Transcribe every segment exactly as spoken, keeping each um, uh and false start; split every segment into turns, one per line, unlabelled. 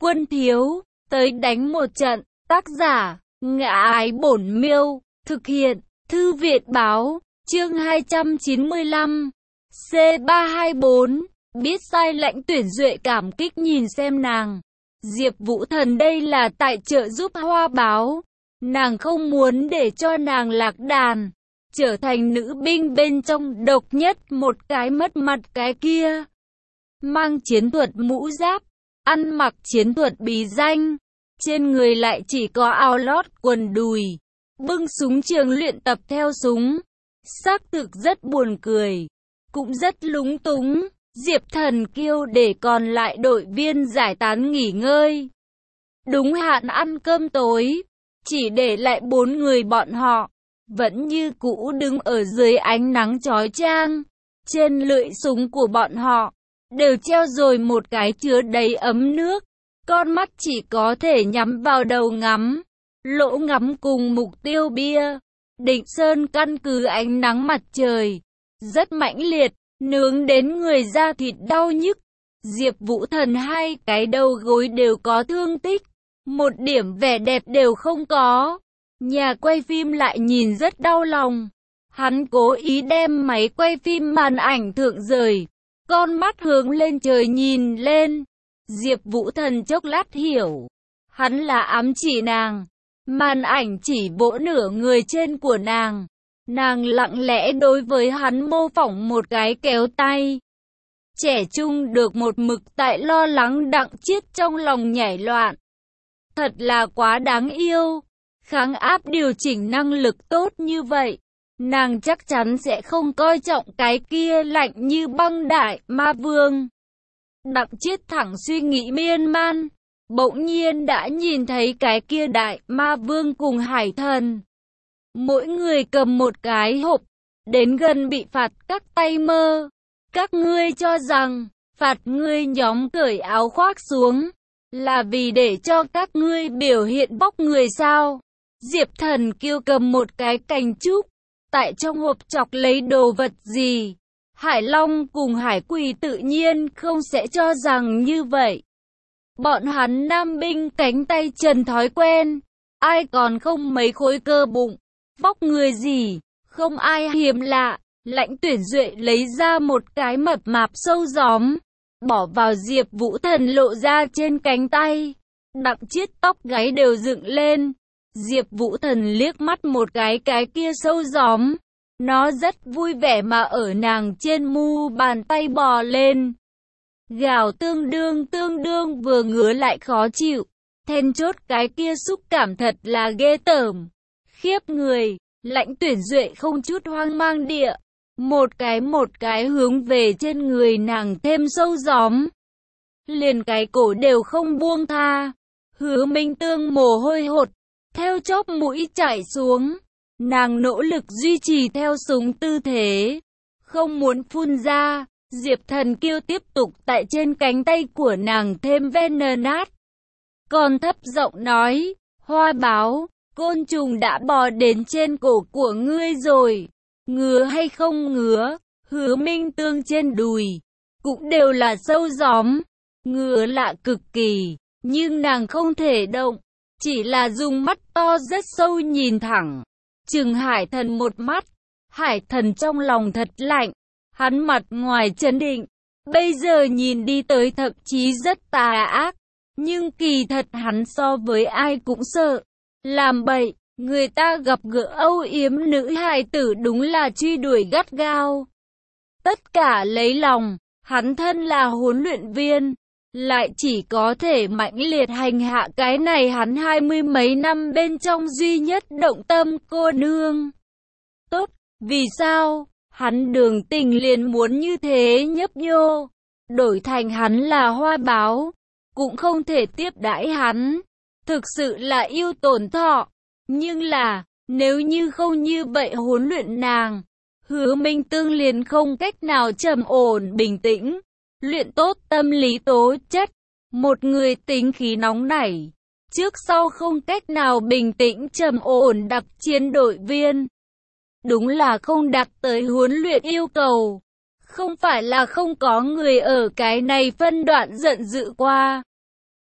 Quân thiếu, tới đánh một trận. Tác giả, Ngã Ái Bổn Miêu. Thực hiện, Thư viện báo. Chương hai trăm chín mươi lăm. C ba hai bốn. Biết sai Lãnh Tuyển Duệ cảm kích nhìn xem nàng. Diệp Vũ Thần đây là tại trợ giúp Hoa Báo. Nàng không muốn để cho nàng lạc đàn, trở thành nữ binh bên trong độc nhất một cái mất mặt cái kia. Mang chiến thuật mũ giáp, ăn mặc chiến thuật bí danh, trên người lại chỉ có áo lót quần đùi, bưng súng trường luyện tập theo súng. Xác thực rất buồn cười, cũng rất lúng túng. Diệp Thần kêu để còn lại đội viên giải tán nghỉ ngơi. Đúng hạn ăn cơm tối, chỉ để lại bốn người bọn họ, vẫn như cũ đứng ở dưới ánh nắng chói chang. Trên lưỡi súng của bọn họ, đều treo rồi một cái chứa đầy ấm nước. Con mắt chỉ có thể nhắm vào đầu ngắm, lỗ ngắm cùng mục tiêu bia. Định Sơn căn cứ ánh nắng mặt trời, rất mãnh liệt, nướng đến người da thịt đau nhức. Diệp Vũ Thần hai cái đầu gối đều có thương tích, một điểm vẻ đẹp đều không có. Nhà quay phim lại nhìn rất đau lòng. Hắn cố ý đem máy quay phim màn ảnh thượng rời, con mắt hướng lên trời nhìn lên. Diệp Vũ Thần chốc lát hiểu, hắn là ám chỉ nàng. Màn ảnh chỉ vỗ nửa người trên của nàng. Nàng lặng lẽ đối với hắn mô phỏng một cái kéo tay. Trẻ trung được một mực tại lo lắng Đặng Chiết trong lòng nhảy loạn. Thật là quá đáng yêu. Kháng áp điều chỉnh năng lực tốt như vậy, nàng chắc chắn sẽ không coi trọng cái kia lạnh như băng đại ma vương. Đặng Chiết thẳng suy nghĩ miên man, bỗng nhiên đã nhìn thấy cái kia đại ma vương cùng hải thần. Mỗi người cầm một cái hộp, đến gần bị phạt các tay mơ. Các ngươi cho rằng, phạt ngươi nhóm cởi áo khoác xuống, là vì để cho các ngươi biểu hiện bóc người sao? Diệp Thần kêu cầm một cái cành trúc, tại trong hộp chọc lấy đồ vật gì. Hải Long cùng Hải Quỳ tự nhiên không sẽ cho rằng như vậy. Bọn hắn nam binh cánh tay trần thói quen, ai còn không mấy khối cơ bụng, bóc người gì, không ai hiếm lạ. Lãnh Tuyển Duệ lấy ra một cái mập mạp sâu gióm, bỏ vào Diệp Vũ Thần lộ ra trên cánh tay. Đặng Chiết tóc gáy đều dựng lên. Diệp Vũ Thần liếc mắt một cái cái kia sâu gióm, nó rất vui vẻ mà ở nàng trên mu bàn tay bò lên. Gào tương đương tương đương vừa ngứa lại khó chịu. Then chốt cái kia xúc cảm thật là ghê tởm, khiếp người. Lãnh Tuyển Duệ không chút hoang mang địa, một cái một cái hướng về trên người nàng thêm sâu gióm, liền cái cổ đều không buông tha. Hứa Minh Tương mồ hôi hột theo chóp mũi chảy xuống, nàng nỗ lực duy trì theo súng tư thế, không muốn phun ra. Diệp Thần kêu tiếp tục tại trên cánh tay của nàng thêm ven nát, còn thấp giọng nói, Hoa Báo, côn trùng đã bò đến trên cổ của ngươi rồi, ngứa hay không ngứa? Hứa Minh Tương trên đùi cũng đều là sâu gióm, ngứa lạ cực kỳ, nhưng nàng không thể động, chỉ là dùng mắt to rất sâu nhìn thẳng, chừng Hải Thần một mắt. Hải Thần trong lòng thật lạnh, hắn mặt ngoài trấn định, bây giờ nhìn đi tới thậm chí rất tà ác, nhưng kỳ thật hắn so với ai cũng sợ. Làm bậy, người ta gặp gỡ âu yếm nữ hài tử đúng là truy đuổi gắt gao. Tất cả lấy lòng, hắn thân là huấn luyện viên, lại chỉ có thể mãnh liệt hành hạ cái này hắn hai mươi mấy năm bên trong duy nhất động tâm cô nương. Tốt, vì sao? Hắn Đường Tình liền muốn như thế nhấp nhô, đổi thành hắn là Hoa Báo, cũng không thể tiếp đãi hắn. Thực sự là yêu tổn thọ. Nhưng là, nếu như không như vậy huấn luyện nàng, Hứa Minh Tương liền không cách nào trầm ổn bình tĩnh, luyện tốt tâm lý tố chất. Một người tính khí nóng nảy, trước sau không cách nào bình tĩnh trầm ổn đặc chiến đội viên. Đúng là không đạt tới huấn luyện yêu cầu. Không phải là không có người ở cái này phân đoạn giận dữ qua.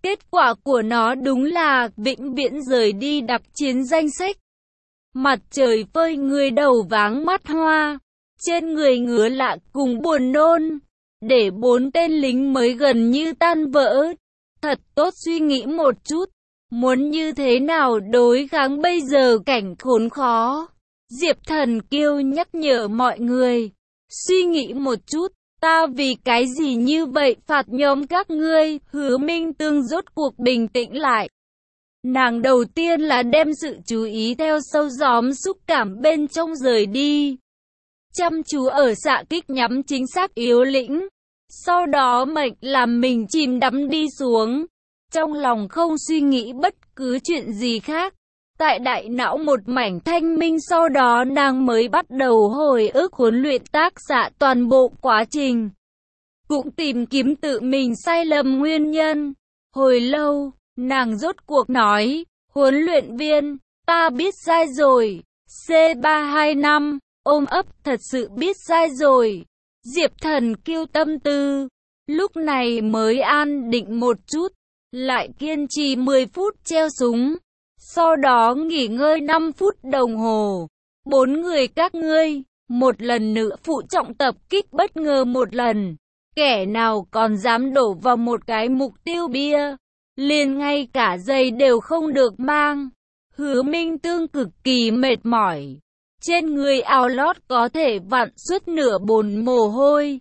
Kết quả của nó đúng là vĩnh viễn rời đi đặc chiến danh sách. Mặt trời phơi người đầu váng mắt hoa, trên người ngứa lạ cùng buồn nôn, để bốn tên lính mới gần như tan vỡ. Thật tốt suy nghĩ một chút, muốn như thế nào đối kháng bây giờ cảnh khốn khó. Diệp Thần Kiêu nhắc nhở mọi người, suy nghĩ một chút, ta vì cái gì như vậy phạt nhóm các ngươi. Hứa Minh Tương rốt cuộc bình tĩnh lại. Nàng đầu tiên là đem sự chú ý theo sâu gióm xúc cảm bên trong rời đi, chăm chú ở xạ kích nhắm chính xác yếu lĩnh. Sau đó mệnh làm mình chìm đắm đi xuống, trong lòng không suy nghĩ bất cứ chuyện gì khác. Tại đại não một mảnh thanh minh, sau đó nàng mới bắt đầu hồi ức huấn luyện tác xạ toàn bộ quá trình, cũng tìm kiếm tự mình sai lầm nguyên nhân. Hồi lâu, nàng rốt cuộc nói, huấn luyện viên, ta biết sai rồi. C ba hai năm, ôm ấp, thật sự biết sai rồi. Diệp Thần Kiêu tâm tư, lúc này mới an định một chút, lại kiên trì mười phút treo súng. Sau đó nghỉ ngơi năm phút đồng hồ. Bốn người các ngươi, một lần nữa phụ trọng tập kích bất ngờ một lần. Kẻ nào còn dám đổ vào một cái mục tiêu bia, liền ngay cả giày đều không được mang. Hứa Minh Tương cực kỳ mệt mỏi, trên người áo lót có thể vặn suốt nửa bồn mồ hôi.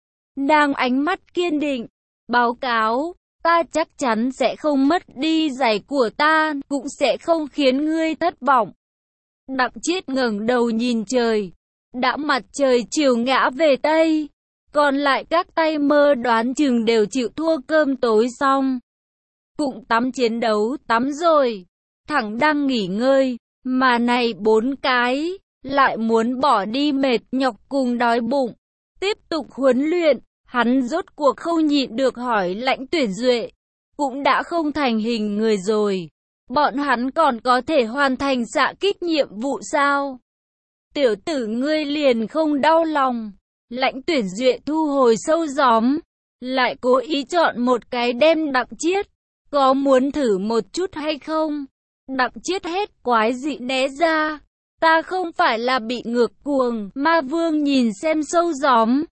Nàng ánh mắt kiên định, báo cáo, ta chắc chắn sẽ không mất đi giày của ta, cũng sẽ không khiến ngươi thất vọng. Đặng Chiết ngẩng đầu nhìn trời, đã mặt trời chiều ngã về Tây, còn lại các tay mơ đoán chừng đều chịu thua cơm tối xong. Cũng tắm chiến đấu tắm rồi, thẳng đang nghỉ ngơi, mà này bốn cái, lại muốn bỏ đi mệt nhọc cùng đói bụng, tiếp tục huấn luyện. Hắn rốt cuộc không nhịn được hỏi Lãnh Tuyển Duệ, cũng đã không thành hình người rồi, bọn hắn còn có thể hoàn thành xạ kích nhiệm vụ sao? Tiểu tử ngươi liền không đau lòng. Lãnh Tuyển Duệ thu hồi sâu gióm, lại cố ý chọn một cái đem Đặng Chiết, có muốn thử một chút hay không? Đặng Chiết hết quái dị né ra, ta không phải là bị ngược cuồng. Ma Vương nhìn xem sâu gióm,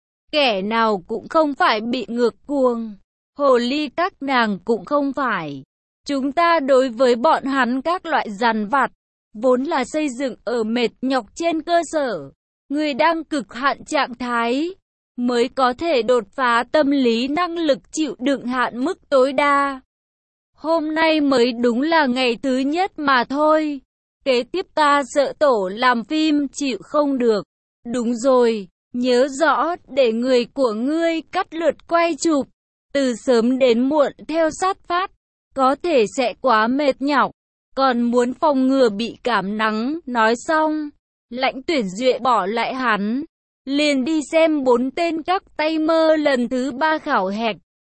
kẻ nào cũng không phải bị ngược cuồng, hồ ly các nàng cũng không phải. Chúng ta đối với bọn hắn các loại dằn vặt, vốn là xây dựng ở mệt nhọc trên cơ sở, người đang cực hạn trạng thái, mới có thể đột phá tâm lý năng lực chịu đựng hạn mức tối đa. Hôm nay mới đúng là ngày thứ nhất mà thôi, kế tiếp ta sợ tổ làm phim chịu không được. Đúng rồi, nhớ rõ để người của ngươi cắt lượt quay chụp, từ sớm đến muộn theo sát phát, có thể sẽ quá mệt nhọc, còn muốn phòng ngừa bị cảm nắng. Nói xong, Lãnh Tuyển Duệ bỏ lại hắn, liền đi xem bốn tên các tay mơ lần thứ ba khảo hạch.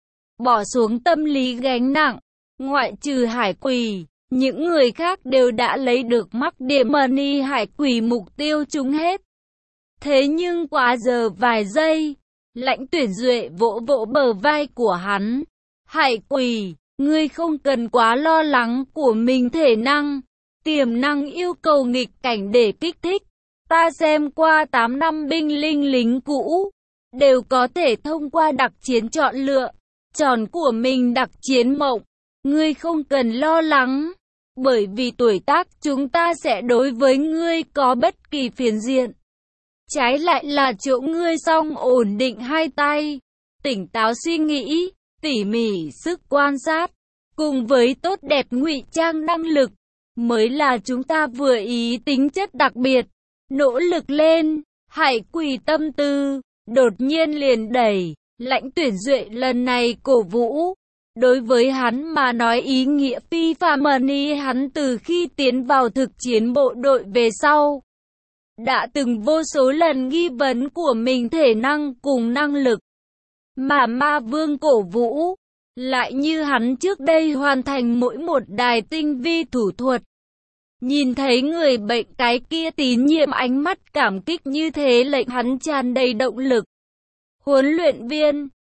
Bỏ xuống tâm lý gánh nặng, ngoại trừ Hải Quỳ, những người khác đều đã lấy được mắc điểm money. Hải Quỳ mục tiêu trúng hết. Thế nhưng quá giờ vài giây, Lãnh Tuyển Duệ vỗ vỗ bờ vai của hắn. Hải Quỳ, ngươi không cần quá lo lắng của mình thể năng, tiềm năng yêu cầu nghịch cảnh để kích thích. Ta xem qua tám năm binh linh lính cũ, đều có thể thông qua đặc chiến chọn lựa, tròn của mình đặc chiến mộng. Ngươi không cần lo lắng, bởi vì tuổi tác chúng ta sẽ đối với ngươi có bất kỳ phiền diện. Trái lại là chỗ ngươi song ổn định hai tay, tỉnh táo suy nghĩ, tỉ mỉ sức quan sát, cùng với tốt đẹp ngụy trang năng lực, mới là chúng ta vừa ý tính chất đặc biệt. Nỗ lực lên. Hải Quỳ tâm tư, đột nhiên liền đẩy. Lãnh Tuyển Duệ lần này cổ vũ. Đối với hắn mà nói ý nghĩa phi phàm. Money hắn từ khi tiến vào thực chiến bộ đội về sau, đã từng vô số lần nghi vấn của mình thể năng cùng năng lực. Mà Ma Vương cổ vũ, lại như hắn trước đây hoàn thành mỗi một đài tinh vi thủ thuật. Nhìn thấy người bệnh cái kia tín nhiệm, ánh mắt cảm kích như thế lệnh hắn tràn đầy động lực. Huấn luyện viên,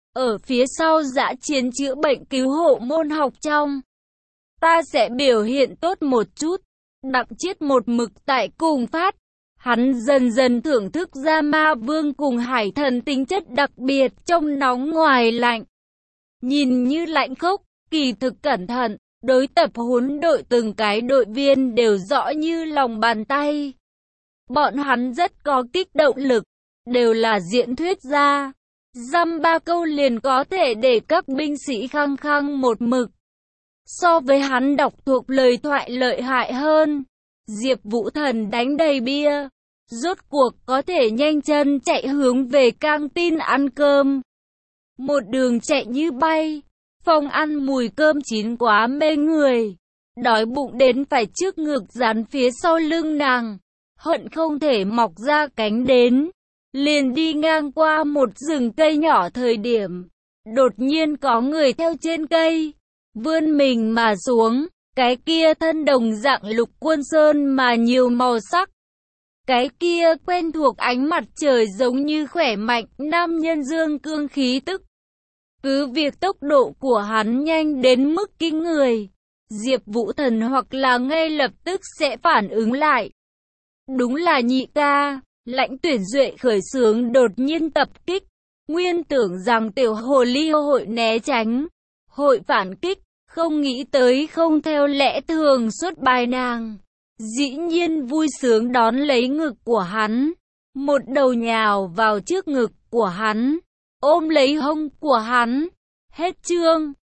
Ở phía sau dã chiến chữa bệnh cứu hộ môn học trong, ta sẽ biểu hiện tốt một chút. Đặng Chiết một mực tại cùng phát. Hắn dần dần thưởng thức ra ma vương cùng hải thần tính chất đặc biệt trong nóng ngoài lạnh. Nhìn như lạnh khốc, kỳ thực cẩn thận, đối tập huấn đội từng cái đội viên đều rõ như lòng bàn tay. Bọn hắn rất có kích động lực, đều là diễn thuyết gia. Dăm ba câu liền có thể để các binh sĩ khăng khăng một mực. So với hắn đọc thuộc lời thoại lợi hại hơn. Diệp Vũ Thần đánh đầy bia, rốt cuộc có thể nhanh chân chạy hướng về căng tin ăn cơm. Một đường chạy như bay, phòng ăn mùi cơm chín quá mê người. Đói bụng đến phải trước ngực dán phía sau lưng nàng, hận không thể mọc ra cánh đến. Liền đi ngang qua một rừng cây nhỏ thời điểm, đột nhiên có người theo trên cây, vươn mình mà xuống, cái kia thân đồng dạng lục quân sơn mà nhiều màu sắc. Cái kia quen thuộc ánh mặt trời giống như khỏe mạnh nam nhân dương cương khí tức. Cứ việc tốc độ của hắn nhanh đến mức kinh người, Diệp Vũ Thần hoặc là ngay lập tức sẽ phản ứng lại. Đúng là nhị ca. Lãnh Tuyển Duệ khởi xướng đột nhiên tập kích, nguyên tưởng rằng tiểu hồ ly hội né tránh, hội phản kích, không nghĩ tới không theo lẽ thường xuất bài nàng. Dĩ nhiên vui sướng đón lấy ngực của hắn, một đầu nhào vào trước ngực của hắn, ôm lấy hông của hắn. Hết chương.